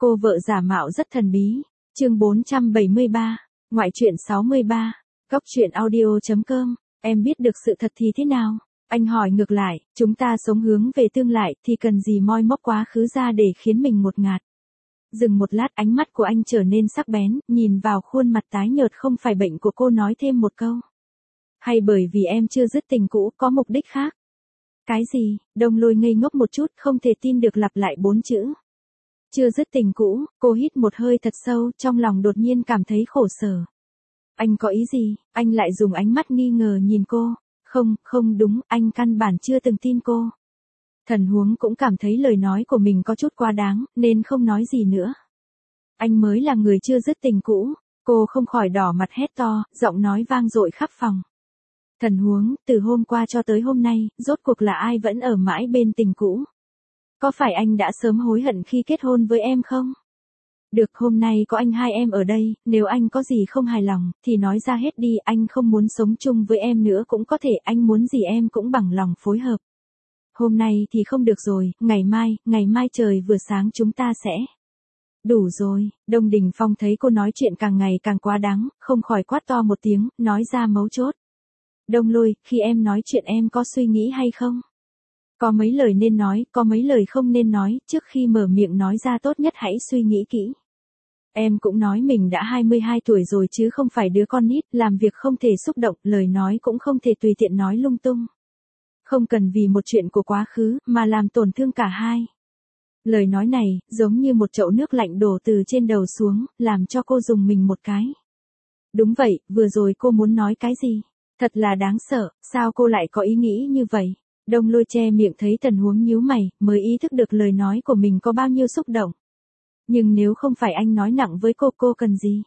Cô vợ giả mạo rất thần bí. Chương 473. Ngoại truyện 63. Góc truyện audio.com. Em biết được sự thật thì thế nào? Anh hỏi ngược lại, chúng ta sống hướng về tương lai thì cần gì moi móc quá khứ ra để khiến mình ngột ngạt. Dừng một lát, ánh mắt của anh trở nên sắc bén, nhìn vào khuôn mặt tái nhợt không phải bệnh của cô, nói thêm một câu. Hay bởi vì em chưa dứt tình cũ, có mục đích khác? Cái gì? Đông Lôi ngây ngốc một chút, không thể tin được lặp lại 4 chữ. Chưa dứt tình cũ. Cô hít một hơi thật sâu, trong lòng đột nhiên cảm thấy khổ sở. Anh có ý gì? Anh lại dùng ánh mắt nghi ngờ nhìn cô. Không đúng, anh căn bản chưa từng tin cô. Thần Huống cũng cảm thấy lời nói của mình có chút quá đáng, nên không nói gì nữa. Anh mới là người chưa dứt tình cũ. Cô không khỏi đỏ mặt hét to, giọng nói vang dội khắp phòng. Thần Huống, từ hôm qua cho tới hôm nay, rốt cuộc là ai vẫn ở mãi bên tình cũ? Có phải anh đã sớm hối hận khi kết hôn với em không? Được, hôm nay có anh hai em ở đây, nếu anh có gì không hài lòng, thì nói ra hết đi, anh không muốn sống chung với em nữa cũng có thể, anh muốn gì em cũng bằng lòng phối hợp. Hôm nay thì không được rồi, ngày mai trời vừa sáng chúng ta sẽ. Đủ rồi. Đông Đình Phong thấy cô nói chuyện càng ngày càng quá đáng, không khỏi quát to một tiếng, nói ra mấu chốt. Đông Lôi, khi em nói chuyện em có suy nghĩ hay không? Có mấy lời nên nói, có mấy lời không nên nói, trước khi mở miệng nói ra tốt nhất hãy suy nghĩ kỹ. Em cũng nói mình đã 22 tuổi rồi chứ không phải đứa con nít, làm việc không thể xúc động, lời nói cũng không thể tùy tiện nói lung tung. Không cần vì một chuyện của quá khứ, mà làm tổn thương cả hai. Lời nói này, giống như một chậu nước lạnh đổ từ trên đầu xuống, làm cho cô rùng mình một cái. Đúng vậy, vừa rồi cô muốn nói cái gì? Thật là đáng sợ, sao cô lại có ý nghĩ như vậy? Đông Lôi che miệng thấy Thần Huống nhíu mày, mới ý thức được lời nói của mình có bao nhiêu xúc động. Nhưng nếu không phải anh nói nặng với cô cần gì?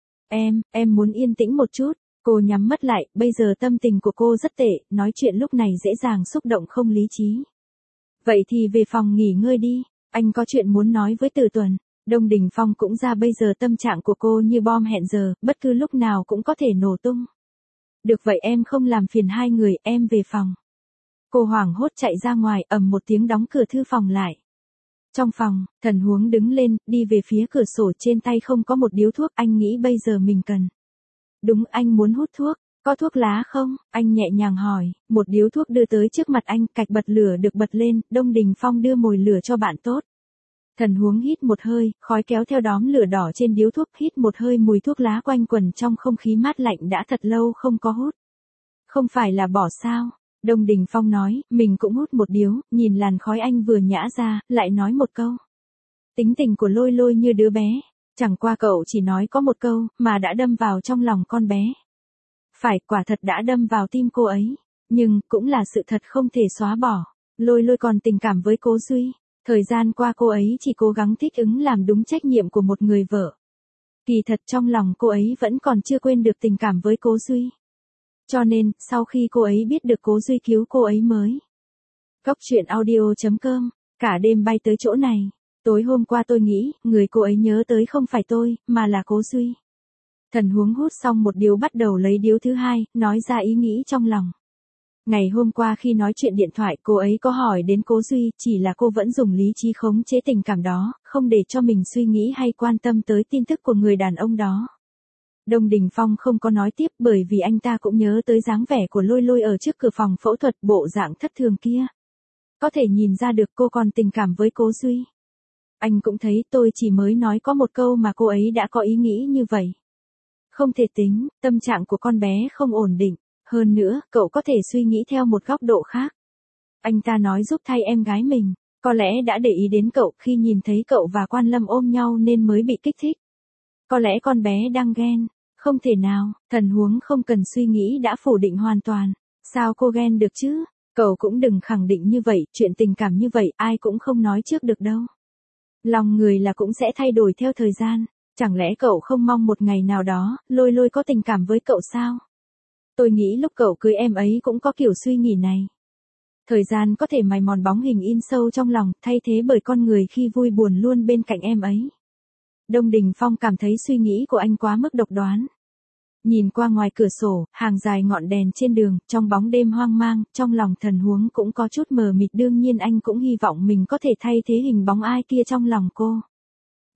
Em muốn yên tĩnh một chút. Cô nhắm mắt lại, bây giờ tâm tình của cô rất tệ, nói chuyện lúc này dễ dàng xúc động không lý trí. Vậy thì về phòng nghỉ ngơi đi, anh có chuyện muốn nói với Từ Tuần. Đông Đình Phong cũng ra, bây giờ tâm trạng của cô như bom hẹn giờ, bất cứ lúc nào cũng có thể nổ tung. Được vậy em không làm phiền hai người, em về phòng. Cô hoảng hốt chạy ra ngoài, ầm một tiếng đóng cửa thư phòng lại. Trong phòng, Thần Huống đứng lên, đi về phía cửa sổ, trên tay không có một điếu thuốc, anh nghĩ bây giờ mình cần. Đúng, anh muốn hút thuốc, có thuốc lá không? Anh nhẹ nhàng hỏi, một điếu thuốc đưa tới trước mặt anh, cạch bật lửa được bật lên, Đông Đình Phong đưa mồi lửa cho bạn tốt. Thần Huống hít một hơi, khói kéo theo đóm lửa đỏ trên điếu thuốc, hít một hơi mùi thuốc lá quanh quẩn trong không khí mát lạnh đã thật lâu không có hút. Không phải là bỏ sao? Đông Đình Phong nói, mình cũng hút một điếu, nhìn làn khói anh vừa nhả ra, lại nói một câu. Tính tình của Lôi Lôi như đứa bé, chẳng qua cậu chỉ nói có một câu, mà đã đâm vào trong lòng con bé. Phải, quả thật đã đâm vào tim cô ấy, nhưng, cũng là sự thật không thể xóa bỏ. Lôi Lôi còn tình cảm với Cố Duy, thời gian qua cô ấy chỉ cố gắng thích ứng làm đúng trách nhiệm của một người vợ. Kỳ thật trong lòng cô ấy vẫn còn chưa quên được tình cảm với Cố Duy. Cho nên, sau khi cô ấy biết được Cố Duy cứu cô ấy mới. Góc truyện audio.com, cả đêm bay tới chỗ này. Tối hôm qua tôi nghĩ, người cô ấy nhớ tới không phải tôi, mà là Cố Duy. Thần Huống hút xong một điếu bắt đầu lấy điếu thứ hai, nói ra ý nghĩ trong lòng. Ngày hôm qua khi nói chuyện điện thoại, cô ấy có hỏi đến Cố Duy, chỉ là cô vẫn dùng lý trí khống chế tình cảm đó, không để cho mình suy nghĩ hay quan tâm tới tin tức của người đàn ông đó. Đông Đình Phong không có nói tiếp, bởi vì anh ta cũng nhớ tới dáng vẻ của Lôi Lôi ở trước cửa phòng phẫu thuật, bộ dạng thất thường kia. Có thể nhìn ra được cô còn tình cảm với Cố Duy. Anh cũng thấy tôi chỉ mới nói có một câu mà cô ấy đã có ý nghĩ như vậy. Không thể tính, tâm trạng của con bé không ổn định. Hơn nữa, cậu có thể suy nghĩ theo một góc độ khác. Anh ta nói giúp thay em gái mình, có lẽ đã để ý đến cậu khi nhìn thấy cậu và Quan Lâm ôm nhau nên mới bị kích thích. Có lẽ con bé đang ghen. Không thể nào, Thần Huống không cần suy nghĩ đã phủ định hoàn toàn. Sao cô ghen được chứ? Cậu cũng đừng khẳng định như vậy, chuyện tình cảm như vậy ai cũng không nói trước được đâu. Lòng người là cũng sẽ thay đổi theo thời gian. Chẳng lẽ cậu không mong một ngày nào đó, Lôi Lôi có tình cảm với cậu sao? Tôi nghĩ lúc cậu cưới em ấy cũng có kiểu suy nghĩ này. Thời gian có thể mài mòn bóng hình in sâu trong lòng, thay thế bởi con người khi vui buồn luôn bên cạnh em ấy. Đông Đình Phong cảm thấy suy nghĩ của anh quá mức độc đoán. Nhìn qua ngoài cửa sổ, hàng dài ngọn đèn trên đường, trong bóng đêm hoang mang, trong lòng Thần Huống cũng có chút mờ mịt, đương nhiên anh cũng hy vọng mình có thể thay thế hình bóng ai kia trong lòng cô.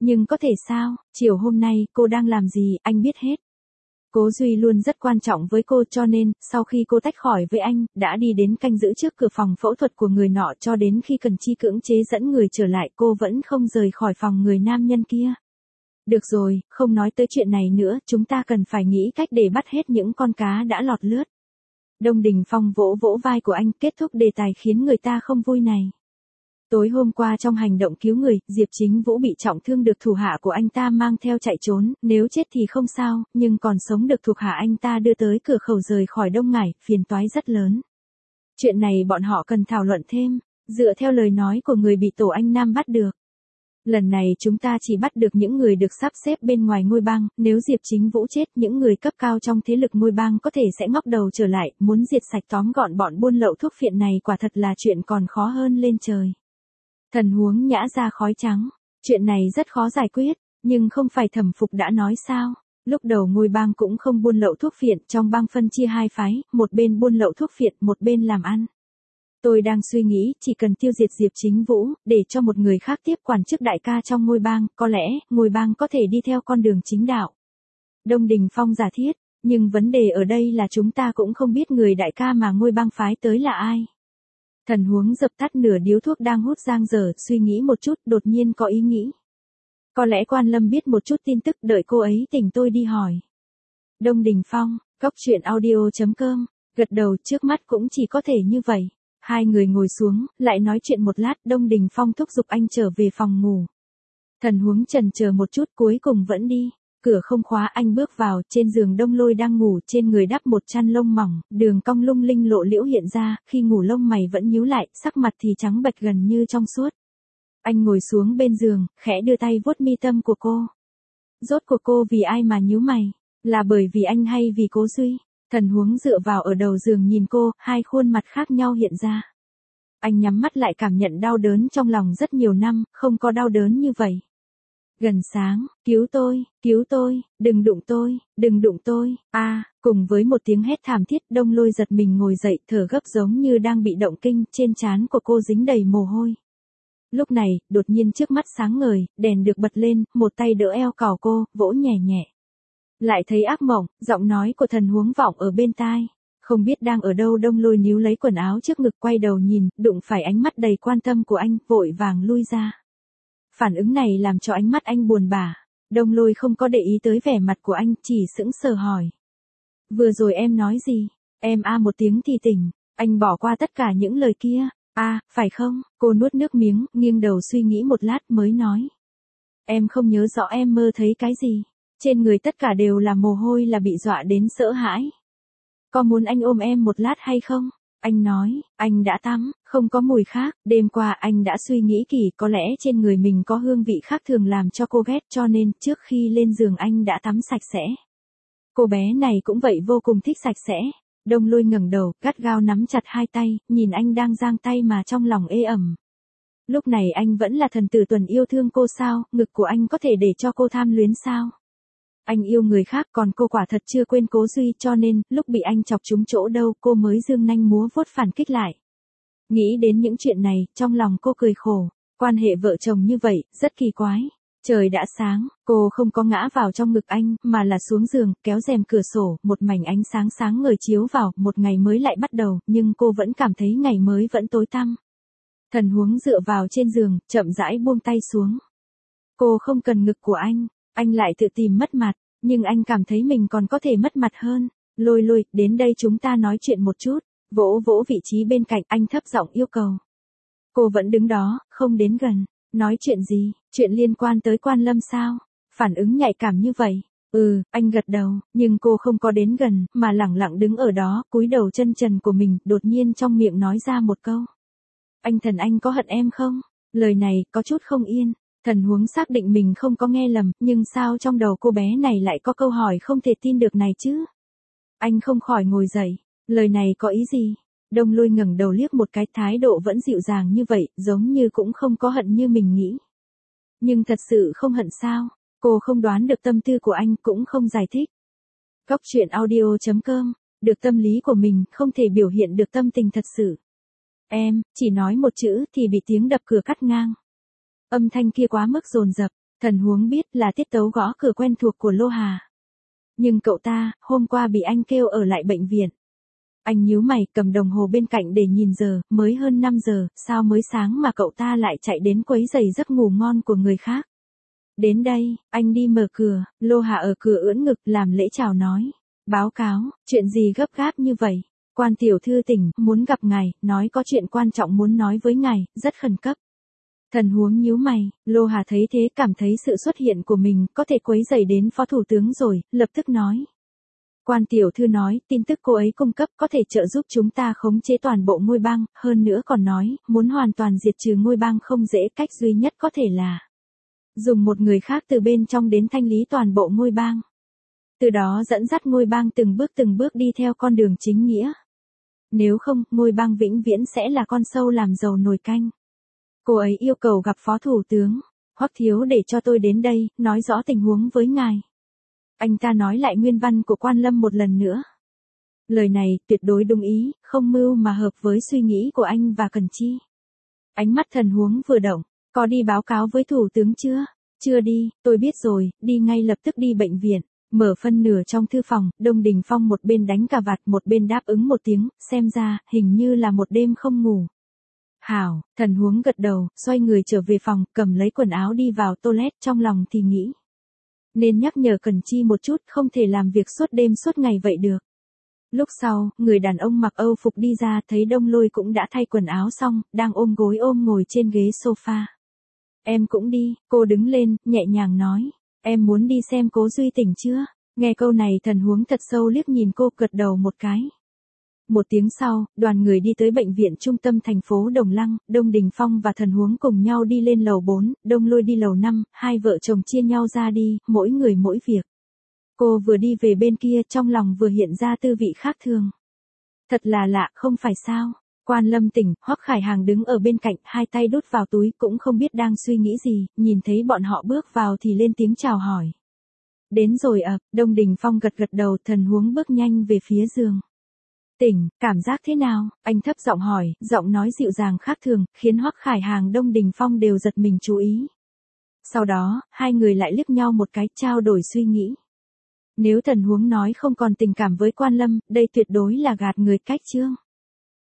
Nhưng có thể sao, chiều hôm nay cô đang làm gì, anh biết hết. Cố Duy luôn rất quan trọng với cô cho nên, sau khi cô tách khỏi với anh, đã đi đến canh giữ trước cửa phòng phẫu thuật của người nọ cho đến khi cần chi cưỡng chế dẫn người trở lại cô vẫn không rời khỏi phòng người nam nhân kia. Được rồi, không nói tới chuyện này nữa, chúng ta cần phải nghĩ cách để bắt hết những con cá đã lọt lướt. Đông Đình Phong vỗ vỗ vai của anh, kết thúc đề tài khiến người ta không vui này. Tối hôm qua trong hành động cứu người, Diệp Chính Vũ bị trọng thương được thủ hạ của anh ta mang theo chạy trốn, nếu chết thì không sao, nhưng còn sống được thuộc hạ anh ta đưa tới cửa khẩu rời khỏi Đông Ngải, phiền toái rất lớn. Chuyện này bọn họ cần thảo luận thêm, dựa theo lời nói của người bị Tổ Anh Nam bắt được. Lần này chúng ta chỉ bắt được những người được sắp xếp bên ngoài ngôi bang, nếu Diệp Chính Vũ chết, những người cấp cao trong thế lực ngôi bang có thể sẽ ngóc đầu trở lại, muốn diệt sạch tóm gọn bọn buôn lậu thuốc phiện này quả thật là chuyện còn khó hơn lên trời. Thần Huống nhã ra khói trắng, chuyện này rất khó giải quyết, nhưng không phải Thẩm Phục đã nói sao? Lúc đầu ngôi bang cũng không buôn lậu thuốc phiện, trong bang phân chia hai phái, một bên buôn lậu thuốc phiện, một bên làm ăn. Tôi đang suy nghĩ, chỉ cần tiêu diệt Diệp Chính Vũ, để cho một người khác tiếp quản chức đại ca trong ngôi bang, có lẽ, ngôi bang có thể đi theo con đường chính đạo. Đông Đình Phong giả thiết, nhưng vấn đề ở đây là chúng ta cũng không biết người đại ca mà ngôi bang phái tới là ai. Thần Huống dập tắt nửa điếu thuốc đang hút giang dở, suy nghĩ một chút, đột nhiên có ý nghĩ. Có lẽ Quan Lâm biết một chút tin tức, đợi cô ấy tỉnh tôi đi hỏi. Đông Đình Phong, coctruyện.audio.com, gật đầu, trước mắt cũng chỉ có thể như vậy. Hai người ngồi xuống, lại nói chuyện một lát, Đông Đình Phong thúc giục anh trở về phòng ngủ. Thần Huống chần chờ một chút, cuối cùng vẫn đi. Cửa không khóa, anh bước vào, trên giường Đông Lôi đang ngủ, trên người đắp một chăn lông mỏng, đường cong lung linh lộ liễu hiện ra, khi ngủ lông mày vẫn nhíu lại, sắc mặt thì trắng bệch gần như trong suốt. Anh ngồi xuống bên giường, khẽ đưa tay vuốt mi tâm của cô. Rốt cuộc cô vì ai mà nhíu mày? Là bởi vì anh hay vì Cố Duy? Thần Huống dựa vào ở đầu giường nhìn cô, hai khuôn mặt khác nhau hiện ra. Anh nhắm mắt lại cảm nhận đau đớn trong lòng rất nhiều năm, không có đau đớn như vậy. Gần sáng, cứu tôi, đừng đụng tôi, cùng với một tiếng hét thảm thiết, Đông Lôi giật mình ngồi dậy, thở gấp giống như đang bị động kinh, trên trán của cô dính đầy mồ hôi. Lúc này, đột nhiên trước mắt sáng ngời, đèn được bật lên, một tay đỡ eo cào cô, vỗ nhẹ nhẹ. Lại thấy ác mộng, giọng nói của Thần Huống vọng ở bên tai. Không biết đang ở đâu, Đông Lôi níu lấy quần áo trước ngực quay đầu nhìn, đụng phải ánh mắt đầy quan tâm của anh, vội vàng lui ra. Phản ứng này làm cho ánh mắt anh buồn bã. Đông Lôi không có để ý tới vẻ mặt của anh, chỉ sững sờ hỏi. Vừa rồi em nói gì? Em một tiếng thì tỉnh. Anh bỏ qua tất cả những lời kia. Phải không? Cô nuốt nước miếng, nghiêng đầu suy nghĩ một lát mới nói. Em không nhớ rõ em mơ thấy cái gì. Trên người tất cả đều là mồ hôi, là bị dọa đến sợ hãi. Có muốn anh ôm em một lát hay không? Anh nói, anh đã tắm, không có mùi khác, đêm qua anh đã suy nghĩ kỹ, có lẽ trên người mình có hương vị khác thường làm cho cô ghét, cho nên trước khi lên giường anh đã tắm sạch sẽ. Cô bé này cũng vậy, vô cùng thích sạch sẽ. Đông Lôi ngẩng đầu, gắt gao nắm chặt hai tay, nhìn anh đang giang tay mà trong lòng ê ẩm. Lúc này anh vẫn là thần tử Tuần yêu thương cô sao, ngực của anh có thể để cho cô tham luyến sao? Anh yêu người khác, còn cô quả thật chưa quên Cố Duy, cho nên, lúc bị anh chọc trúng chỗ đâu, cô mới dương nanh múa vuốt phản kích lại. Nghĩ đến những chuyện này, trong lòng cô cười khổ. Quan hệ vợ chồng như vậy, rất kỳ quái. Trời đã sáng, cô không có ngã vào trong ngực anh, mà là xuống giường, kéo rèm cửa sổ, một mảnh ánh sáng sáng ngời chiếu vào, một ngày mới lại bắt đầu, nhưng cô vẫn cảm thấy ngày mới vẫn tối tăm. Thần Huống dựa vào trên giường, chậm rãi buông tay xuống. Cô không cần ngực của anh lại tự tìm mất mặt, nhưng anh cảm thấy mình còn có thể mất mặt hơn. Lôi, đến đây chúng ta nói chuyện một chút. Vỗ vỗ vị trí bên cạnh, anh thấp giọng yêu cầu. Cô vẫn đứng đó, không đến gần. Nói chuyện gì? Chuyện liên quan tới Quan Lâm sao? Phản ứng nhạy cảm như vậy. Anh gật đầu, nhưng cô không có đến gần, mà lẳng lặng đứng ở đó, cúi đầu chân trần của mình, đột nhiên trong miệng nói ra một câu. Anh có hận em không? Lời này, có chút không yên. Thần Huống xác định mình không có nghe lầm, nhưng sao trong đầu cô bé này lại có câu hỏi không thể tin được này chứ? Anh không khỏi ngồi dậy. Lời này có ý gì? Đông Lôi ngẩng đầu liếc một cái, thái độ vẫn dịu dàng như vậy, giống như cũng không có hận như mình nghĩ. Nhưng thật sự không hận sao? Cô không đoán được tâm tư của anh, cũng không giải thích. Coctruyện.audio.com, được tâm lý của mình, không thể biểu hiện được tâm tình thật sự. Em, chỉ nói một chữ thì bị tiếng đập cửa cắt ngang. Âm thanh kia quá mức dồn dập, Thần Huống biết là tiết tấu gõ cửa quen thuộc của Lô Hà. Nhưng cậu ta, hôm qua bị anh kêu ở lại bệnh viện. Anh nhíu mày cầm đồng hồ bên cạnh để nhìn giờ, mới hơn 5 giờ, sao mới sáng mà cậu ta lại chạy đến quấy rầy giấc ngủ ngon của người khác. Đến đây, anh đi mở cửa, Lô Hà ở cửa ưỡn ngực làm lễ chào nói. Báo cáo, chuyện gì gấp gáp như vậy? Quan tiểu thư tỉnh, muốn gặp ngài, nói có chuyện quan trọng muốn nói với ngài, rất khẩn cấp. Thần Huống nhíu mày, Lô Hà thấy thế cảm thấy sự xuất hiện của mình có thể quấy rầy đến phó thủ tướng rồi, lập tức nói. Quan tiểu thư nói, tin tức cô ấy cung cấp có thể trợ giúp chúng ta khống chế toàn bộ ngôi bang, hơn nữa còn nói, muốn hoàn toàn diệt trừ ngôi bang không dễ, cách duy nhất có thể là dùng một người khác từ bên trong đến thanh lý toàn bộ ngôi bang. Từ đó dẫn dắt ngôi bang từng bước đi theo con đường chính nghĩa. Nếu không, ngôi bang vĩnh viễn sẽ là con sâu làm dầu nồi canh. Cô ấy yêu cầu gặp phó thủ tướng, Hoắc thiếu để cho tôi đến đây, nói rõ tình huống với ngài. Anh ta nói lại nguyên văn của Quan Lâm một lần nữa. Lời này tuyệt đối đúng ý, không mưu mà hợp với suy nghĩ của anh và Cần Chi. Ánh mắt Thần Huống vừa động, có đi báo cáo với thủ tướng chưa? Chưa đi, tôi biết rồi, đi ngay lập tức đi bệnh viện. Mở phân nửa trong thư phòng, Đông Đình Phong một bên đánh cà vạt một bên đáp ứng một tiếng, xem ra, hình như là một đêm không ngủ. Hảo, Thần Huống gật đầu, xoay người trở về phòng, cầm lấy quần áo đi vào toilet, trong lòng thì nghĩ. Nên nhắc nhở Cần Chi một chút, không thể làm việc suốt đêm suốt ngày vậy được. Lúc sau, người đàn ông mặc Âu phục đi ra thấy Đông Lôi cũng đã thay quần áo xong, đang ôm gối ôm ngồi trên ghế sofa. Em cũng đi, cô đứng lên, nhẹ nhàng nói. Em muốn đi xem Cố Duy tỉnh chưa? Nghe câu này Thần Huống thật sâu liếc nhìn cô gật đầu một cái. Một tiếng sau, đoàn người đi tới bệnh viện trung tâm thành phố Đồng Lăng, Đông Đình Phong và Thần Huống cùng nhau đi lên lầu 4, Đông Lôi đi lầu 5, hai vợ chồng chia nhau ra đi, mỗi người mỗi việc. Cô vừa đi về bên kia trong lòng vừa hiện ra tư vị khác thường. Thật là lạ, không phải sao? Quan Lâm tỉnh, Hoắc Khải Hàng đứng ở bên cạnh, hai tay đút vào túi cũng không biết đang suy nghĩ gì, nhìn thấy bọn họ bước vào thì lên tiếng chào hỏi. Đến rồi ạ, Đông Đình Phong gật gật đầu, Thần Huống bước nhanh về phía giường. Tỉnh, cảm giác thế nào? Anh thấp giọng hỏi, giọng nói dịu dàng khác thường, khiến Hoắc Khải Hàng Đông Đình Phong đều giật mình chú ý. Sau đó, hai người lại liếc nhau một cái, trao đổi suy nghĩ. Nếu Thần Huống nói không còn tình cảm với Quan Lâm, đây tuyệt đối là gạt người cách chương.